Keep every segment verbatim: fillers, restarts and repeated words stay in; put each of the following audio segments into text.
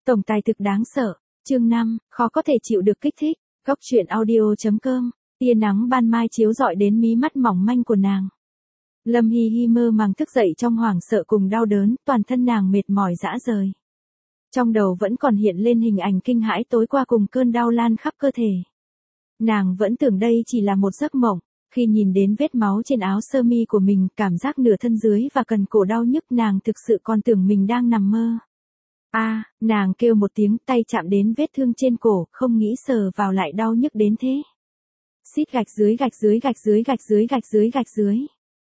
Tổng tài thực đáng sợ. Chương năm, khó có thể chịu được kích thích. Góc truyện audio chấm com. Tia nắng ban mai chiếu rọi đến mí mắt mỏng manh của nàng. Lâm Hi Hi mơ màng thức dậy trong hoảng sợ cùng đau đớn, toàn thân nàng mệt mỏi rã rời. Trong đầu vẫn còn hiện lên hình ảnh kinh hãi tối qua cùng cơn đau lan khắp cơ thể. Nàng vẫn tưởng đây chỉ là một giấc mộng, khi nhìn đến vết máu trên áo sơ mi của mình, cảm giác nửa thân dưới và cần cổ đau nhức, nàng thực sự còn tưởng mình đang nằm mơ. A, à, nàng kêu một tiếng, tay chạm đến vết thương trên cổ, không nghĩ sờ vào lại đau nhức đến thế. Xít gạch dưới gạch dưới gạch dưới gạch dưới gạch dưới gạch dưới.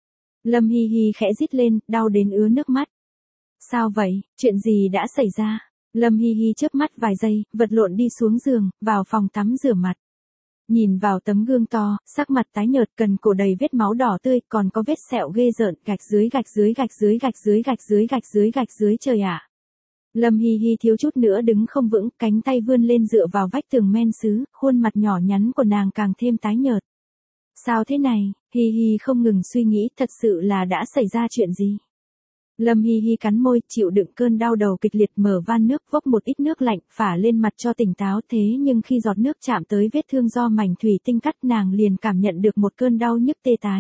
Lâm Hi Hi khẽ rít lên, đau đến ứa nước mắt. Sao vậy, chuyện gì đã xảy ra? Lâm Hi Hi chớp mắt vài giây, vật lộn đi xuống giường, vào phòng tắm rửa mặt. Nhìn vào tấm gương to, sắc mặt tái nhợt, cần cổ đầy vết máu đỏ tươi, còn có vết sẹo ghê rợn, gạch dưới gạch dưới gạch dưới gạch dưới gạch dưới gạch dưới gạch dưới trời ạ. Lâm Hi Hi thiếu chút nữa đứng không vững, cánh tay vươn lên dựa vào vách tường men sứ, khuôn mặt nhỏ nhắn của nàng càng thêm tái nhợt. Sao thế này? Hi Hi không ngừng suy nghĩ, thật sự là đã xảy ra chuyện gì? Lâm Hi Hi cắn môi, chịu đựng cơn đau đầu kịch liệt, mở van nước, vốc một ít nước lạnh, phả lên mặt cho tỉnh táo, thế nhưng khi giọt nước chạm tới vết thương do mảnh thủy tinh cắt, nàng liền cảm nhận được một cơn đau nhức tê tái.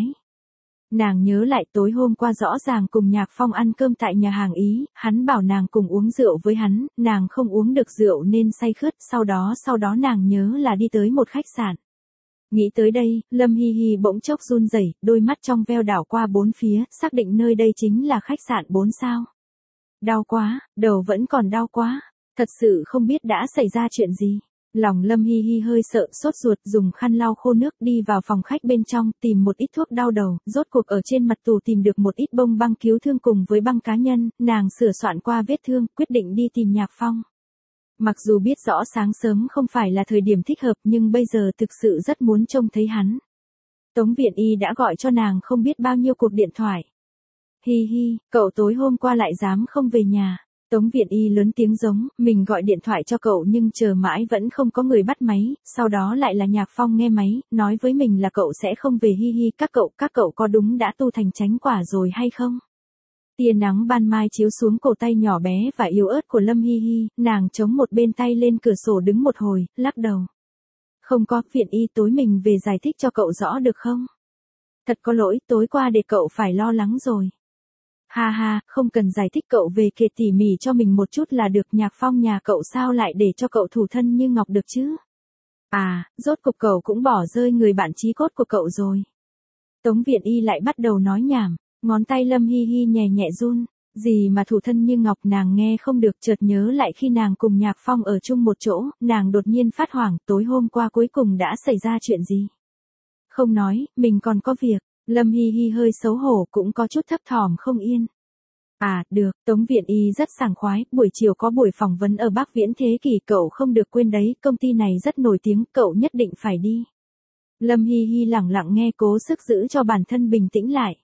Nàng nhớ lại tối hôm qua rõ ràng cùng Nhạc Phong ăn cơm tại nhà hàng Ý, hắn bảo nàng cùng uống rượu với hắn, nàng không uống được rượu nên say khướt, sau đó sau đó nàng nhớ là đi tới một khách sạn. Nghĩ tới đây, Lâm Hi Hi bỗng chốc run rẩy, đôi mắt trong veo đảo qua bốn phía, xác định nơi đây chính là khách sạn bốn sao. Đau quá, đầu vẫn còn đau quá, thật sự không biết đã xảy ra chuyện gì. Lòng Lâm Hi Hi hơi sợ, sốt ruột, dùng khăn lau khô nước đi vào phòng khách bên trong, tìm một ít thuốc đau đầu, rốt cuộc ở trên mặt tủ tìm được một ít bông băng cứu thương cùng với băng cá nhân, nàng sửa soạn qua vết thương, quyết định đi tìm Nhạc Phong. Mặc dù biết rõ sáng sớm không phải là thời điểm thích hợp, nhưng bây giờ thực sự rất muốn trông thấy hắn. Tống Viện Y đã gọi cho nàng không biết bao nhiêu cuộc điện thoại. Hi Hi, cậu tối hôm qua lại dám không về nhà. Tống Viện Y lớn tiếng giống, mình gọi điện thoại cho cậu nhưng chờ mãi vẫn không có người bắt máy, sau đó lại là Nhạc Phong nghe máy, nói với mình là cậu sẽ không về. Hi Hi, các cậu, các cậu có đúng đã tu thành chánh quả rồi hay không? Tia nắng ban mai chiếu xuống cổ tay nhỏ bé và yếu ớt của Lâm Hi Hi, nàng chống một bên tay lên cửa sổ đứng một hồi, lắc đầu. Không có, Viện Y, tối mình về giải thích cho cậu rõ được không? Thật có lỗi, tối qua để cậu phải lo lắng rồi. Ha ha, không cần giải thích, cậu về kể tỉ mỉ cho mình một chút là được. Nhạc Phong nhà cậu sao lại để cho cậu thủ thân như ngọc được chứ? À, rốt cục cậu cũng bỏ rơi người bạn chí cốt của cậu rồi. Tống Viện Y lại bắt đầu nói nhảm, ngón tay Lâm Hi Hi nhẹ nhẹ run, gì mà thủ thân như ngọc, nàng nghe không được, chợt nhớ lại khi nàng cùng Nhạc Phong ở chung một chỗ, nàng đột nhiên phát hoảng, tối hôm qua cuối cùng đã xảy ra chuyện gì? Không nói, mình còn có việc. Lâm Hi Hi hơi xấu hổ, cũng có chút thấp thỏm không yên. À, được, Tống Viện Y rất sảng khoái, buổi chiều có buổi phỏng vấn ở Bắc Viễn Thế Kỷ, cậu không được quên đấy, công ty này rất nổi tiếng, cậu nhất định phải đi. Lâm Hi Hi lẳng lặng nghe, cố sức giữ cho bản thân bình tĩnh lại.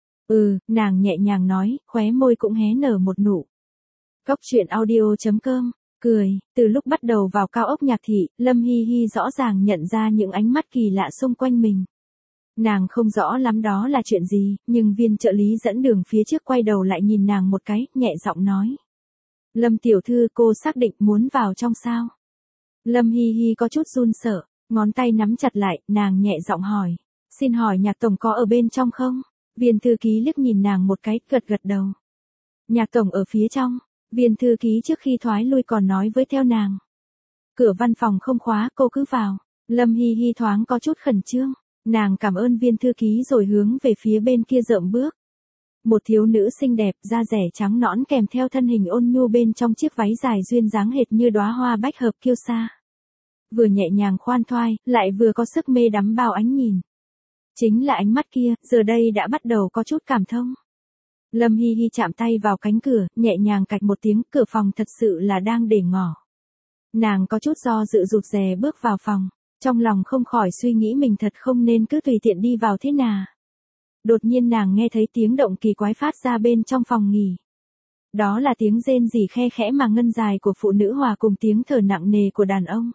Ừ, nàng nhẹ nhàng nói, khóe môi cũng hé nở một nụ. Góc truyện audio chấm com, cười, từ lúc bắt đầu vào cao ốc Nhạc Thị, Lâm Hi Hi rõ ràng nhận ra những ánh mắt kỳ lạ xung quanh mình. Nàng không rõ lắm đó là chuyện gì, nhưng viên trợ lý dẫn đường phía trước quay đầu lại nhìn nàng một cái, nhẹ giọng nói. Lâm tiểu thư, cô xác định muốn vào trong sao? Lâm Hi Hi có chút run sợ, ngón tay nắm chặt lại, nàng nhẹ giọng hỏi. Xin hỏi Nhạc tổng có ở bên trong không? Viên thư ký liếc nhìn nàng một cái, gật gật đầu. Nhạc tổng ở phía trong. Viên thư ký trước khi thoái lui còn nói với theo nàng. Cửa văn phòng không khóa, cô cứ vào. Lâm Hi Hi thoáng có chút khẩn trương. Nàng cảm ơn viên thư ký rồi hướng về phía bên kia dậm bước. Một thiếu nữ xinh đẹp, da rẻ trắng nõn kèm theo thân hình ôn nhu bên trong chiếc váy dài duyên dáng hệt như đóa hoa bách hợp kiêu sa. Vừa nhẹ nhàng khoan thoai, lại vừa có sức mê đắm bao ánh nhìn. Chính là ánh mắt kia, giờ đây đã bắt đầu có chút cảm thông. Lâm Hi Hi chạm tay vào cánh cửa, nhẹ nhàng cạch một tiếng, cửa phòng thật sự là đang để ngỏ. Nàng có chút do dự rụt rè bước vào phòng. Trong lòng không khỏi suy nghĩ mình thật không nên cứ tùy tiện đi vào thế nào. Đột nhiên nàng nghe thấy tiếng động kỳ quái phát ra bên trong phòng nghỉ. Đó là tiếng rên rỉ khe khẽ mà ngân dài của phụ nữ hòa cùng tiếng thở nặng nề của đàn ông.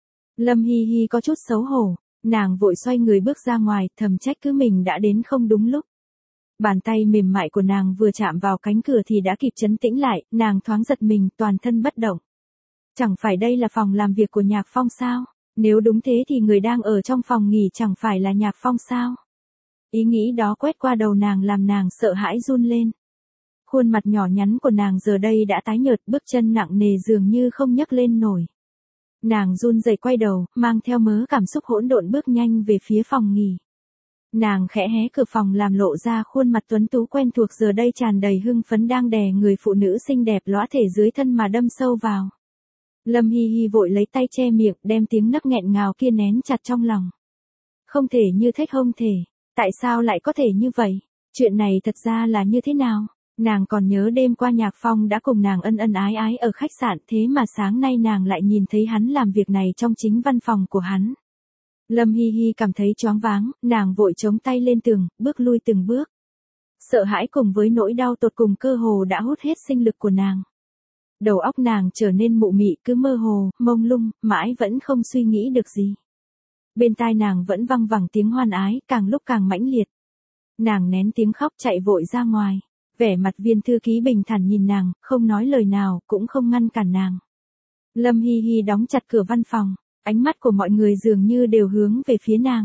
Lâm Hi Hi có chút xấu hổ, nàng vội xoay người bước ra ngoài, thầm trách cứ mình đã đến không đúng lúc. Bàn tay mềm mại của nàng vừa chạm vào cánh cửa thì đã kịp trấn tĩnh lại, nàng thoáng giật mình, toàn thân bất động. Chẳng phải đây là phòng làm việc của Nhạc Phong sao? Nếu đúng thế thì người đang ở trong phòng nghỉ chẳng phải là Nhạc Phong sao? Ý nghĩ đó quét qua đầu nàng làm nàng sợ hãi run lên. Khuôn mặt nhỏ nhắn của nàng giờ đây đã tái nhợt, bước chân nặng nề dường như không nhấc lên nổi. Nàng run rẩy quay đầu, mang theo mớ cảm xúc hỗn độn bước nhanh về phía phòng nghỉ. Nàng khẽ hé cửa phòng làm lộ ra khuôn mặt tuấn tú quen thuộc giờ đây tràn đầy hưng phấn đang đè người phụ nữ xinh đẹp lõa thể dưới thân mà đâm sâu vào. Lâm Hi Hi vội lấy tay che miệng, đem tiếng nấc nghẹn ngào kia nén chặt trong lòng. Không thể như thế, không thể. Tại sao lại có thể như vậy? Chuyện này thật ra là như thế nào? Nàng còn nhớ đêm qua Nhạc Phong đã cùng nàng ân ân ái ái ở khách sạn, thế mà sáng nay nàng lại nhìn thấy hắn làm việc này trong chính văn phòng của hắn. Lâm Hi Hi cảm thấy choáng váng, nàng vội chống tay lên tường, bước lui từng bước. Sợ hãi cùng với nỗi đau tột cùng cơ hồ đã hút hết sinh lực của nàng. Đầu óc nàng trở nên mụ mị, cứ mơ hồ, mông lung, mãi vẫn không suy nghĩ được gì. Bên tai nàng vẫn văng vẳng tiếng hoan ái, càng lúc càng mãnh liệt. Nàng nén tiếng khóc chạy vội ra ngoài. Vẻ mặt viên thư ký bình thản nhìn nàng, không nói lời nào, cũng không ngăn cản nàng. Lâm Hi Hi đóng chặt cửa văn phòng, ánh mắt của mọi người dường như đều hướng về phía nàng.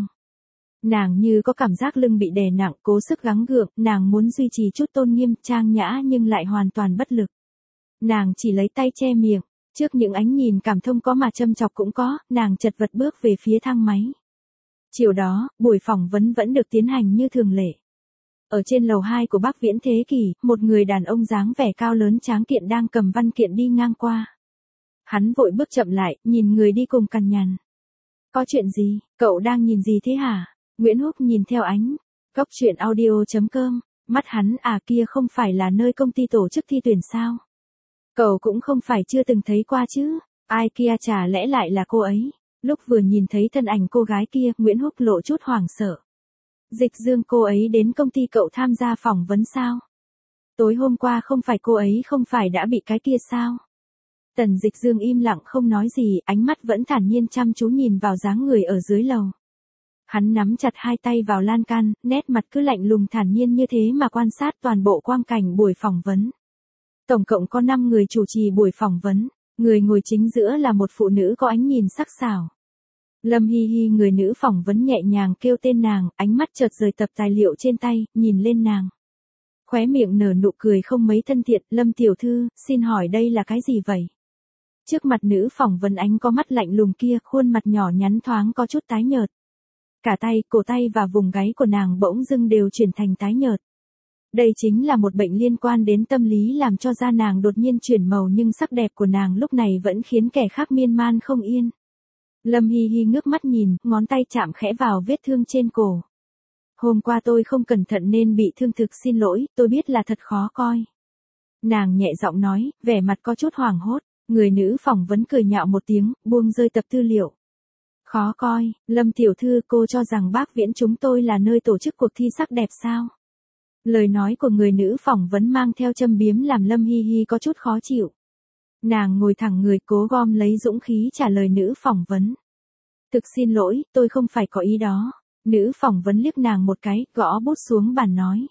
Nàng như có cảm giác lưng bị đè nặng, cố sức gắng gượng, nàng muốn duy trì chút tôn nghiêm, trang nhã nhưng lại hoàn toàn bất lực. Nàng chỉ lấy tay che miệng, trước những ánh nhìn cảm thông có mà châm chọc cũng có, nàng chật vật bước về phía thang máy. Chiều đó, buổi phỏng vấn vẫn được tiến hành như thường lệ. Ở trên lầu hai của Bắc Viễn Thế Kỷ, một người đàn ông dáng vẻ cao lớn tráng kiện đang cầm văn kiện đi ngang qua. Hắn vội bước chậm lại, nhìn người đi cùng cằn nhằn. Có chuyện gì, cậu đang nhìn gì thế hả? Nguyễn Húc nhìn theo ánh. Góc truyện audio chấm com, mắt hắn à kia không phải là nơi công ty tổ chức thi tuyển sao? Cậu cũng không phải chưa từng thấy qua chứ, ai kia chả lẽ lại là cô ấy? Lúc vừa nhìn thấy thân ảnh cô gái kia, Nguyễn Húc lộ chút hoảng sợ. Dịch Dương, cô ấy đến công ty cậu tham gia phỏng vấn sao? Tối hôm qua không phải cô ấy không phải đã bị cái kia sao? Tần Dịch Dương im lặng không nói gì, ánh mắt vẫn thản nhiên chăm chú nhìn vào dáng người ở dưới lầu. Hắn nắm chặt hai tay vào lan can, nét mặt cứ lạnh lùng thản nhiên như thế mà quan sát toàn bộ quang cảnh buổi phỏng vấn. Tổng cộng có năm người chủ trì buổi phỏng vấn, người ngồi chính giữa là một phụ nữ có ánh nhìn sắc sảo. Lâm Hi Hi, người nữ phỏng vấn nhẹ nhàng kêu tên nàng, ánh mắt chợt rời tập tài liệu trên tay, nhìn lên nàng. Khóe miệng nở nụ cười không mấy thân thiện, Lâm tiểu thư, xin hỏi đây là cái gì vậy? Trước mặt nữ phỏng vấn ánh có mắt lạnh lùng kia, khuôn mặt nhỏ nhắn thoáng có chút tái nhợt. Cả tay, cổ tay và vùng gáy của nàng bỗng dưng đều chuyển thành tái nhợt. Đây chính là một bệnh liên quan đến tâm lý làm cho da nàng đột nhiên chuyển màu, nhưng sắc đẹp của nàng lúc này vẫn khiến kẻ khác miên man không yên. Lâm Hi Hi ngước mắt nhìn, ngón tay chạm khẽ vào vết thương trên cổ. Hôm qua tôi không cẩn thận nên bị thương, thực xin lỗi, tôi biết là thật khó coi. Nàng nhẹ giọng nói, vẻ mặt có chút hoảng hốt. Người nữ phỏng vấn cười nhạo một tiếng, buông rơi tập tư liệu. Khó coi, Lâm tiểu thư, cô cho rằng Bắc Viễn chúng tôi là nơi tổ chức cuộc thi sắc đẹp sao? Lời nói của người nữ phỏng vấn mang theo châm biếm làm Lâm Hi Hi có chút khó chịu. Nàng ngồi thẳng người, cố gom lấy dũng khí trả lời nữ phỏng vấn. Thực xin lỗi, tôi không phải có ý đó. Nữ phỏng vấn liếc nàng một cái, gõ bút xuống bàn nói.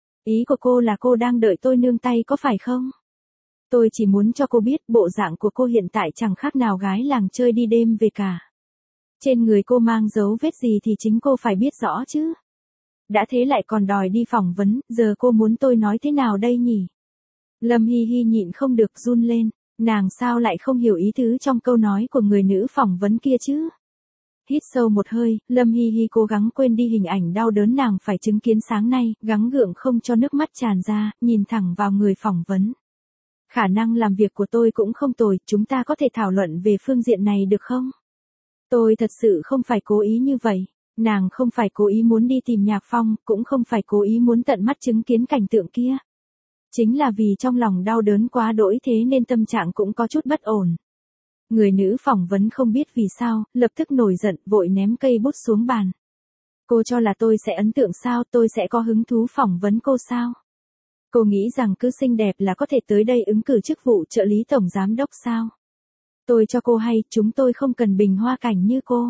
Ý của cô là cô đang đợi tôi nương tay có phải không? Tôi chỉ muốn cho cô biết bộ dạng của cô hiện tại chẳng khác nào gái làng chơi đi đêm về cả. Trên người cô mang dấu vết gì thì chính cô phải biết rõ chứ. Đã thế lại còn đòi đi phỏng vấn, giờ cô muốn tôi nói thế nào đây nhỉ? Lâm Hi Hi nhịn không được run lên, nàng sao lại không hiểu ý tứ trong câu nói của người nữ phỏng vấn kia chứ? Hít sâu một hơi, Lâm Hi Hi cố gắng quên đi hình ảnh đau đớn nàng phải chứng kiến sáng nay, gắng gượng không cho nước mắt tràn ra, nhìn thẳng vào người phỏng vấn. Khả năng làm việc của tôi cũng không tồi, chúng ta có thể thảo luận về phương diện này được không? Tôi thật sự không phải cố ý như vậy. Nàng không phải cố ý muốn đi tìm Nhạc Phong, cũng không phải cố ý muốn tận mắt chứng kiến cảnh tượng kia. Chính là vì trong lòng đau đớn quá đỗi thế nên tâm trạng cũng có chút bất ổn. Người nữ phỏng vấn không biết vì sao, lập tức nổi giận, vội ném cây bút xuống bàn. Cô cho là tôi sẽ ấn tượng sao, tôi sẽ có hứng thú phỏng vấn cô sao? Cô nghĩ rằng cứ xinh đẹp là có thể tới đây ứng cử chức vụ trợ lý tổng giám đốc sao? Tôi cho cô hay, chúng tôi không cần bình hoa cảnh như cô.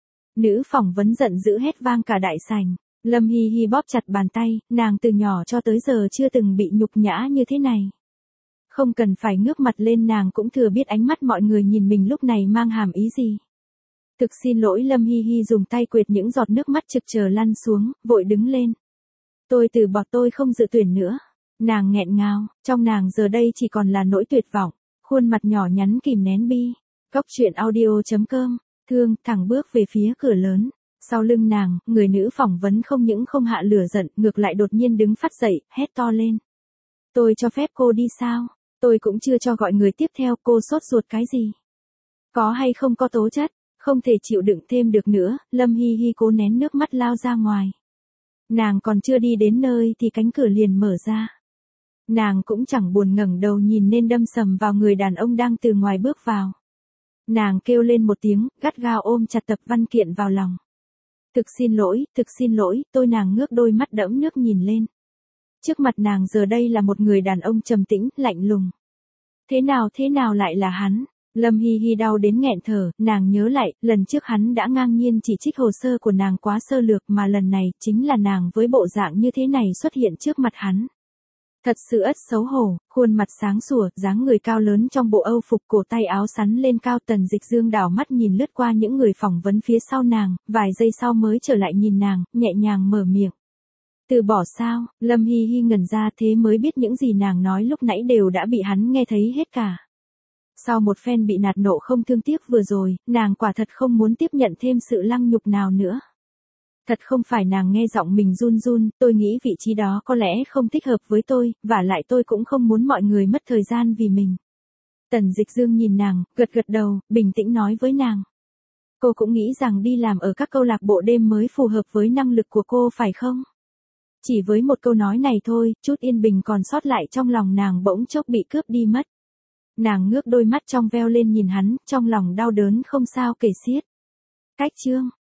Nữ phỏng vấn giận dữ hét vang cả đại sảnh. Lâm Hi Hi bóp chặt bàn tay, nàng từ nhỏ cho tới giờ chưa từng bị nhục nhã như thế này. Không cần phải ngước mặt lên nàng cũng thừa biết ánh mắt mọi người nhìn mình lúc này mang hàm ý gì. Thực xin lỗi Lâm Hi Hi dùng tay quệt những giọt nước mắt trực chờ lăn xuống, vội đứng lên. Tôi từ bỏ, tôi không dự tuyển nữa. Nàng nghẹn ngào, trong nàng giờ đây chỉ còn là nỗi tuyệt vọng, khuôn mặt nhỏ nhắn kìm nén bi. Cóc truyện audio chấm com, Thương thẳng bước về phía cửa lớn. Sau lưng nàng, người nữ phỏng vấn không những không hạ lửa giận, ngược lại đột nhiên đứng phát dậy, hét to lên. Tôi cho phép cô đi sao? Tôi cũng chưa cho gọi người tiếp theo, cô sốt ruột cái gì? Có hay không có tố chất? Không thể chịu đựng thêm được nữa, Lâm Hi Hi cố nén nước mắt lao ra ngoài. Nàng còn chưa đi đến nơi thì cánh cửa liền mở ra. Nàng cũng chẳng buồn ngẩng đầu nhìn nên đâm sầm vào người đàn ông đang từ ngoài bước vào. Nàng kêu lên một tiếng, gắt gao ôm chặt tập văn kiện vào lòng. Thực xin lỗi, thực xin lỗi, tôi nàng ngước đôi mắt đẫm nước nhìn lên. Trước mặt nàng giờ đây là một người đàn ông trầm tĩnh, lạnh lùng. Thế nào thế nào lại là hắn? Lâm Hi Hi đau đến nghẹn thở, nàng nhớ lại, lần trước hắn đã ngang nhiên chỉ trích hồ sơ của nàng quá sơ lược mà lần này chính là nàng với bộ dạng như thế này xuất hiện trước mặt hắn. Thật sự ất xấu hổ, khuôn mặt sáng sủa, dáng người cao lớn trong bộ âu phục cổ tay áo sắn lên cao. Tần Dịch Dương đảo mắt nhìn lướt qua những người phỏng vấn phía sau nàng, vài giây sau mới trở lại nhìn nàng, nhẹ nhàng mở miệng. Từ bỏ sao? Lâm Hi Hi ngẩn ra thế mới biết những gì nàng nói lúc nãy đều đã bị hắn nghe thấy hết cả. Sau một phen bị nạt nộ không thương tiếc vừa rồi, nàng quả thật không muốn tiếp nhận thêm sự lăng nhục nào nữa. Thật không phải nàng nghe giọng mình run run, tôi nghĩ vị trí đó có lẽ không thích hợp với tôi, vả lại tôi cũng không muốn mọi người mất thời gian vì mình. Tần Dịch Dương nhìn nàng, gật gật đầu, bình tĩnh nói với nàng. Cô cũng nghĩ rằng đi làm ở các câu lạc bộ đêm mới phù hợp với năng lực của cô phải không? Chỉ với một câu nói này thôi, chút yên bình còn sót lại trong lòng nàng bỗng chốc bị cướp đi mất. Nàng ngước đôi mắt trong veo lên nhìn hắn, trong lòng đau đớn không sao kể xiết. Cách chương